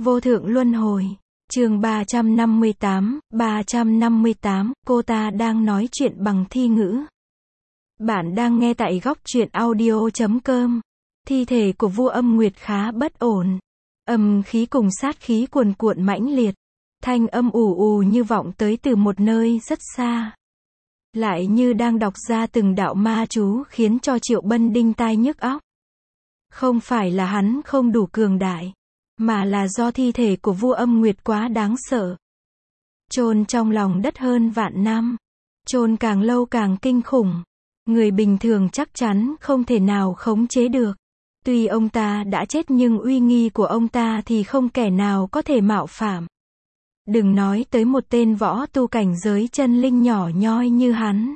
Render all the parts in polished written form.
Vô thượng luân hồi. Chương 358, cô ta đang nói chuyện bằng thi ngữ. Bạn đang nghe tại góc truyện audio.com. Thi thể của vua Âm Nguyệt khá bất ổn. Âm khí cùng sát khí cuồn cuộn mãnh liệt. Thanh âm ù ù như vọng tới từ một nơi rất xa. Lại như đang đọc ra từng đạo ma chú khiến cho Triệu Bân đinh tai nhức óc. Không phải là hắn không đủ cường đại, mà là do thi thể của vua Âm Nguyệt quá đáng sợ. Chôn trong lòng đất hơn vạn năm. Chôn càng lâu càng kinh khủng. Người bình thường chắc chắn không thể nào khống chế được. Tuy ông ta đã chết nhưng uy nghi của ông ta thì không kẻ nào có thể mạo phạm. Đừng nói tới một tên võ tu cảnh giới chân linh nhỏ nhoi như hắn.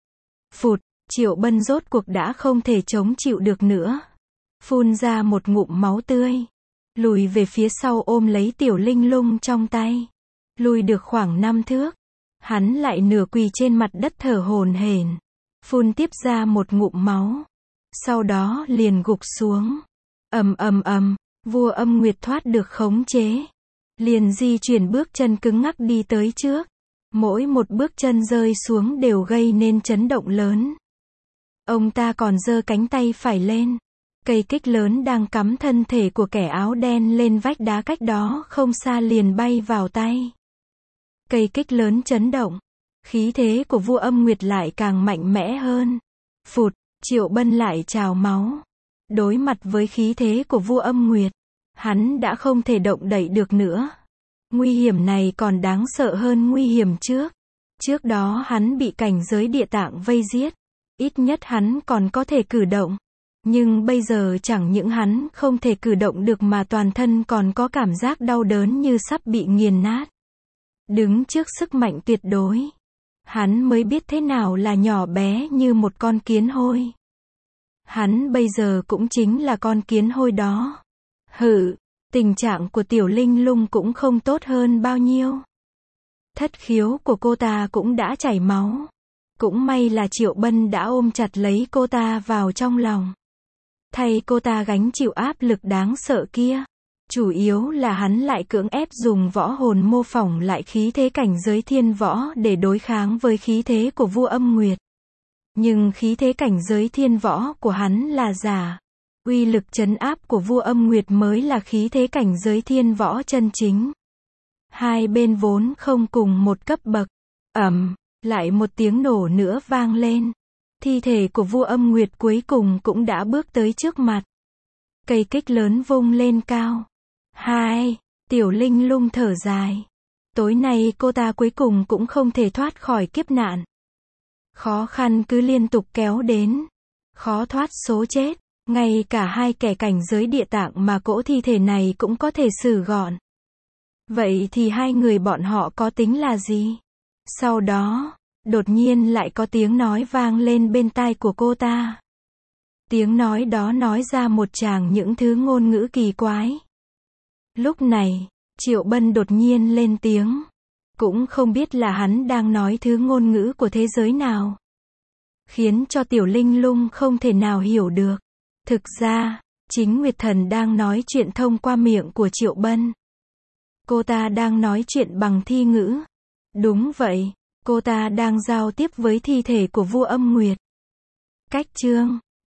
Phụt, Triệu Bân rốt cuộc đã không thể chống chịu được nữa. Phun ra một ngụm máu tươi. Lùi về phía sau ôm lấy Tiểu Linh Lung trong tay. Lùi được khoảng 5 thước. Hắn lại nửa quỳ trên mặt đất thở hổn hển. Phun tiếp ra một ngụm máu. Sau đó liền gục xuống. Ầm ầm ầm, vua Âm Nguyệt thoát được khống chế. Liền di chuyển bước chân cứng ngắc đi tới trước. Mỗi một bước chân rơi xuống đều gây nên chấn động lớn. Ông ta còn giơ cánh tay phải lên. Cây kích lớn đang cắm thân thể của kẻ áo đen lên vách đá cách đó không xa liền bay vào tay. Cây kích lớn chấn động. Khí thế của vua Âm Nguyệt lại càng mạnh mẽ hơn. Phụt, Triệu Bân lại trào máu. Đối mặt với khí thế của vua Âm Nguyệt, hắn đã không thể động đậy được nữa. Nguy hiểm này còn đáng sợ hơn nguy hiểm trước. Trước đó hắn bị cảnh giới địa tạng vây giết. Ít nhất hắn còn có thể cử động. Nhưng bây giờ chẳng những hắn không thể cử động được mà toàn thân còn có cảm giác đau đớn như sắp bị nghiền nát. Đứng trước sức mạnh tuyệt đối, hắn mới biết thế nào là nhỏ bé như một con kiến hôi. Hắn bây giờ cũng chính là con kiến hôi đó. Hự, tình trạng của Tiểu Linh Lung cũng không tốt hơn bao nhiêu. Thất khiếu của cô ta cũng đã chảy máu. Cũng may là Triệu Bân đã ôm chặt lấy cô ta vào trong lòng. Thay cô ta gánh chịu áp lực đáng sợ kia. Chủ yếu là hắn lại cưỡng ép dùng võ hồn mô phỏng lại khí thế cảnh giới thiên võ để đối kháng với khí thế của vua Âm Nguyệt. Nhưng khí thế cảnh giới thiên võ của hắn là giả. Uy lực trấn áp của vua Âm Nguyệt mới là khí thế cảnh giới thiên võ chân chính. Hai bên vốn không cùng một cấp bậc. Lại một tiếng nổ nữa vang lên. Thi thể của vua Âm Nguyệt cuối cùng cũng đã bước tới trước mặt. Cây kích lớn vung lên cao. Tiểu Linh Lung thở dài. Tối nay cô ta cuối cùng cũng không thể thoát khỏi kiếp nạn. Khó khăn cứ liên tục kéo đến. Khó thoát số chết. Ngay cả hai kẻ cảnh giới địa tạng mà cỗ thi thể này cũng có thể xử gọn. Vậy thì hai người bọn họ có tính là gì? Sau đó, đột nhiên lại có tiếng nói vang lên bên tai của cô ta. Tiếng nói đó nói ra một tràng những thứ ngôn ngữ kỳ quái. Lúc này, Triệu Bân đột nhiên lên tiếng. Cũng không biết là hắn đang nói thứ ngôn ngữ của thế giới nào. Khiến cho Tiểu Linh Lung không thể nào hiểu được. Thực ra, chính Nguyệt Thần đang nói chuyện thông qua miệng của Triệu Bân. Cô ta đang nói chuyện bằng thi ngữ. Đúng vậy, cô ta đang giao tiếp với thi thể của vua Âm Nguyệt. Cách chương